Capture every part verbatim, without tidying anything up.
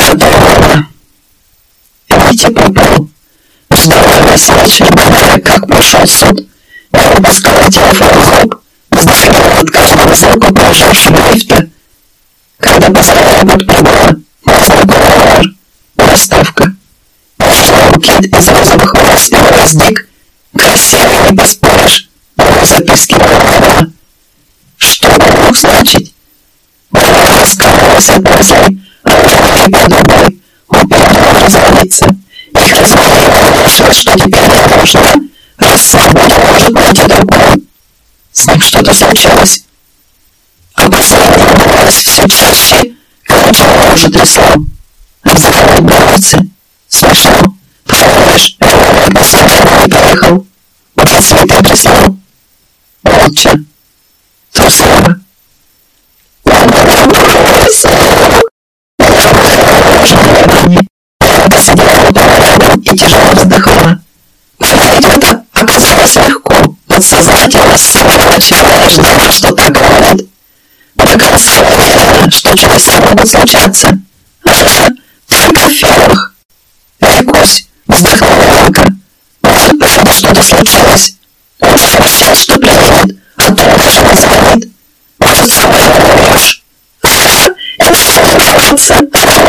Готово. Идите по полу. Здороваясь вечером, как прошел суд, я обыскала телефон Хоп, вздохнула от каждого звука проезжавшего лифта. Когда позвонила вот прибыла, мой знакомый номер, доставка. Пришел кит из розовых волос и вырос Дик. Красивый, не поспоришь, но записки не. Что это мог значить? Она раскалывалась от мыслей, а уже не подумай, он передумал разводиться. Их разводила, решил, что теперь не нужно, раз сам может найти другую. С ним что-то случилось. А последнее бывалось все чаще, когда Джо уже трясло. Разговаривать больницы. Смешно. Понимаешь, я на свидание не поехал. Уже цветы прислал. Молча. Трусливо. Он вернулся. Я уже на диване. Я посидела рядом и тяжело вздохнула. Говорить это оказалось легко. Подсознательно с самого начала я ждала, что так будет. До конца уверена, что чудеса могут случаться. Ага, только в фильмах. Викусь, вздохнула Янка. Может, правда что-то случилось. Он сообщил, что приедет, а то уже не звонит. Может, сама умрешь. Ага, и все нравится.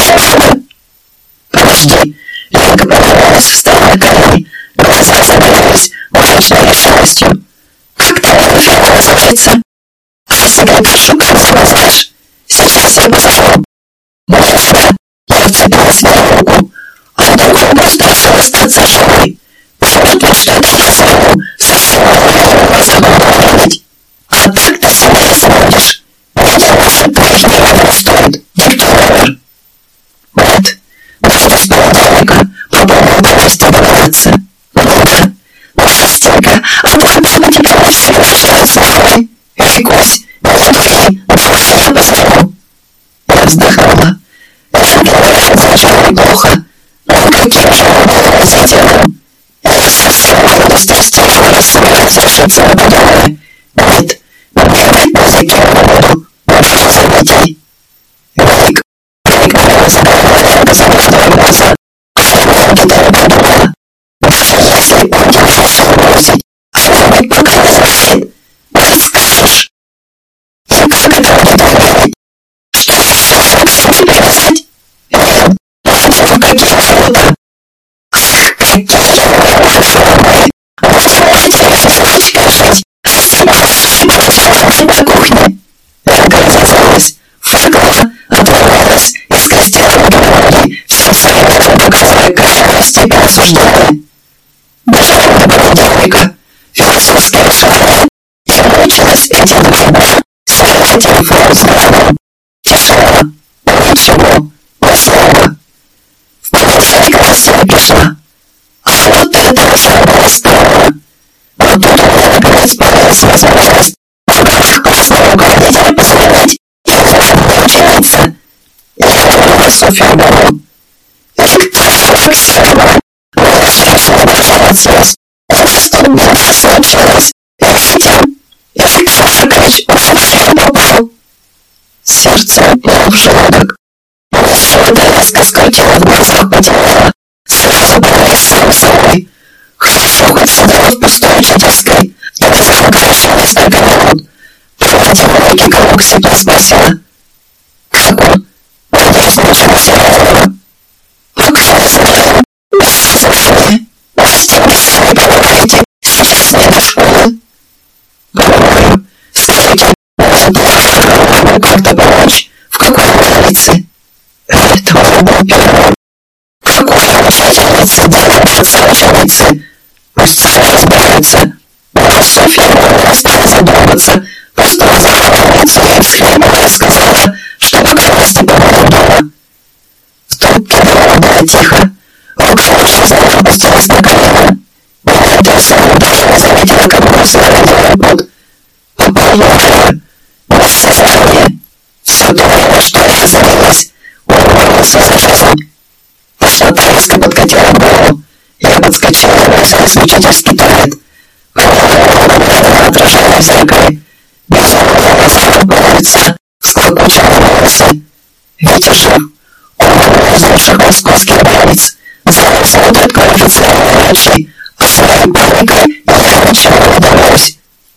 Подожди. Янка повернулась, встала на колени. Глаза загорелись мрачной решимостью. Как ты это фильм случится? А себе пишу, как знаешь. Сейчас я позову. Быстро. Я вцепилась в ее руку. А вдруг он просто решил остаться живой? Может быть, что это я зову? Совсем не забыла видеть. А так ты себя не забудешь. Видел, может, твоих денег не стоит. Никто умер. Нет. Дождусь понедельника. Попробую провести договориться. Ну да. Настенька, а вдруг чтобы тебя не все рождаются домой? Викусь, не дури, просто я позову. Я вздохнула. Это для меня звучало неплохо. Но каким же он был выразительным? Я совсем молодость из телефона собираюсь решиться на подобное. Нет, бегать по языке не буду. Прошу заметить. Вик, Вик, моя забавная, позову в твои глаза. А я где-то не подумала. Даже если он держался бросить, а может быть, пока не захотит, может, скажешь. И как это будет выглядеть? Что если Фоксу теперь взять? Нет, ну какие фото? Ах, какие формы! Может, вы можете с девочкой жить? Спасибо, что на кухне. Янка разозлилась, фыркнула, отворилась и скрестила ноги, всем своим видом показывая крайность и осуждения. Дожила до понедельника. Философски решала. Я научилась эти два дня стоять по телефону с братом. Тишина. Ничего. Ни слова. В понедельник Настя пришла. А вот это уже было странно. Но тут у меня наконец появилась возможность в руках классного руководителя позвонить и узнать ученица. Я поняла Софью Богу. Виктория Максимовна. Слез. Это что у меня случилось? Видите? Виктор Факович уже в фильм попал. Сердце упало в желудок. Солода резко скрутила в глазах потемнело. Сразу повис сам собой. Хорошо хоть сидела в пустой учительской. Я не знала, где еще несколько минут. Проводила руки к Окси, спросила. Как он? Надеюсь, ничего серьезного. Пока не знаю. София. Настя, вы сами помогаете. Сейчас не до школы. Говорю, скажите, может, я могу как-то помочь? В какой больнице? Это уже был первый. В какой учительнице? Делается ученицы. Пусть сами разбираются. Но Софья не стала задумываться. Просто назвала больницу и всхлипнула и сказала, что пока Настя побудет дома. В трубке было тихо. Рука очень снова опустилась на колено. Я до самого даже не заметила, как бросила радио под. Попала без сознания. Все думала, что я забилась. Урвался за жизнь. Что-то резко подкатила к голову. Я подскочила и бросилась в учительский туалет. Поняла, отражая в зеркале. Безумно глаза, лица, всклокоченные волосы. Витя жив. Он московских больниц. За ним смотрят квалифицированные врачи, а своей паникой ей ничего не удалось.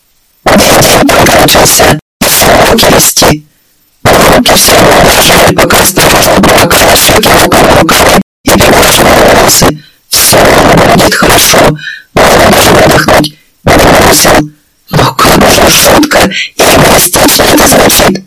День только начался, и все руки вести. Руки все равно дрожали, пока осторожно промокала щеки руками руками и приглаживала волосы. Все будет хорошо, но он не может отдохнуть, не бросил. Но как же жутко и эгоистично это звучит.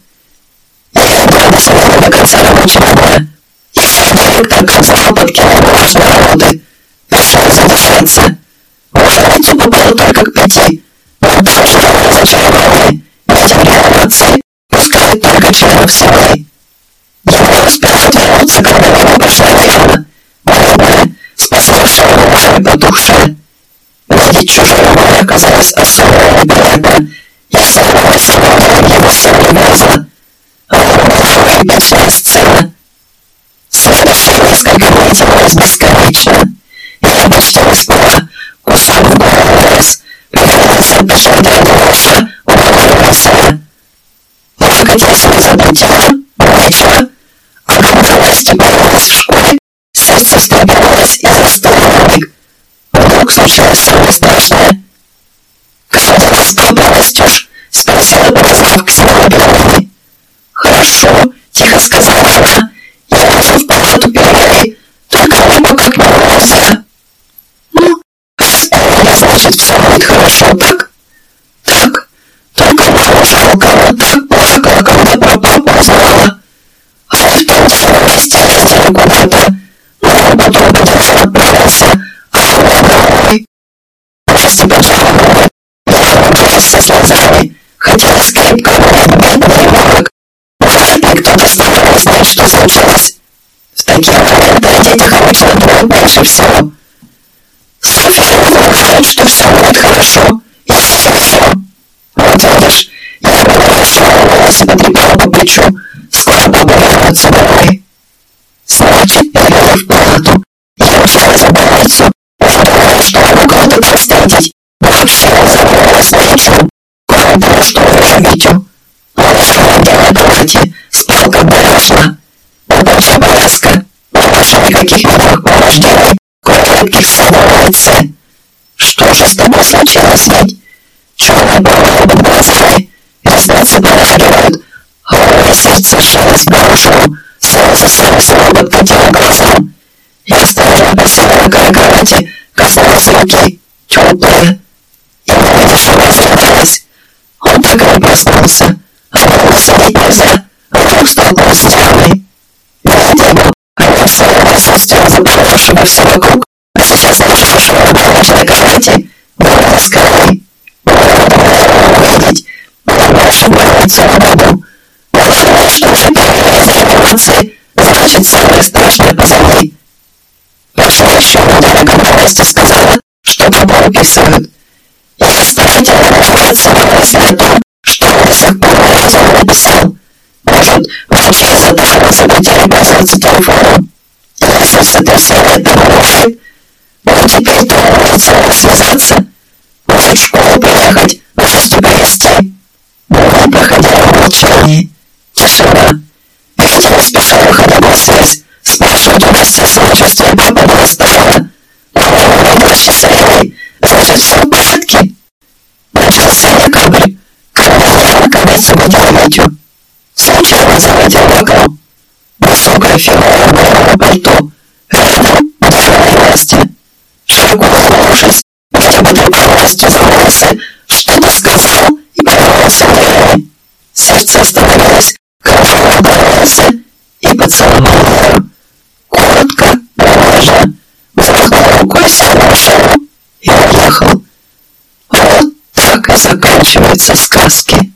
Я долго смотрела до конца рабочего дня. И директор конца подкинул важные работы. Решил задержаться. В больницу попала только к пяти. Но тоже разочарование. Видя реанимации, пускают только членов семьи. Я не успела отвернуться, когда мимо пошла Диана. Бледная, с посохшей ушами потухшая. Видеть чужую боль оказалось особенно неприятно. Я сама смотрела его сильные глаза. А это была эпичная сцена. Следующие несколько дней тянулись бесконечно. Я почти не спала, кусок в голову лез, превратился в печального малыша, уговорила себя. Выкатился из забытия, вечера, а когда Настя появилась в школе, сердце встрепенулось и застыло на миг. Вдруг случилось самое страшное. «Кто-то распал, Настюш?» — спросила, показав к себе объявление. «Хорошо», — тихо сказала она. «Я иду в палату перевели, только мне пока к нему нельзя». «Ну, распали, значит, все будет хорошо, так?» «Так. Только мама жалко, так плакала, когда про папу узнала. А я в том деле вместе ездили куда-то. Но потом Петюшин отправился, а я домой». Настя поджала губы. Я умчалась со слезами. Хотелось крепко обнять бедный ребенок. Вряд ли кто-то старался знать, что случилось. В такие моменты о детях обычно думают меньше всего. Софья говорит, что все будет хорошо. И все. Вот видишь, я была волосы потрепала по плечу. Скоро папа вернется домой. Значит, перевели в палату. Я училась в больницу. Уже думала, что могу кого-то там встретить. Но вообще забылась на ничего. Кроме того, что увижу Витю. Он лежал где на кровати, спал, когда я шла. На плече повязка, но больше никаких видимых повреждений, кроме редких ссадин на лице. Что же с тобой случилось, ведь? Черные провалы под глазами, ресницы подрагивают, голое сердце сжалось наружу, слезы сами собой подкатило глазам. Я осторожно присела на край кровати, коснулась руки, теплые, и не выдержала, разрыдалась. Он так и не проснулся. Одного садить нельзя, а вдруг столкнулся с Дианой. Видя его, она своим присутствием заполнившего все вокруг, а сейчас лежавшего на больничной кровати, была скалой. Было бы увидеть, было больше больницу не буду. Главное, что уже перевели из реанимации, значит, самое страшное позади. Прошло еще неделя, когда Настя сказала, что папу выписывают. Я старательно наживаться на мысли о том, что он до сих пор ни разу не написал. Может, врачи из-за того захотели пользоваться телефоном. Если сотрясение помогает, но теперь-то он может с вами связаться. Может, в школу приехать, Настю привезти. Дни проходили в молчании. Тишина. Витя не спешил выходить на связь. Спрашивать у Насти самочувствие папы было странно. Но он выглядел счастливой. Значит, все в порядке. Начался декабрь. Когда я наконец увидела Витю. Случайно заметил в окно. Высокое фиолетовое пальто. Рядом Диана и Настя. Широко улыбнувшись, Витя потрепал Настю за волосы, что-то сказал и повернулся к Диане. Сердце остановилось, когда он наклонился и поцеловал ее. Коротко, но важно. Взмахнул рукой, сел в машину и уехал. Вот так и заканчиваются сказки.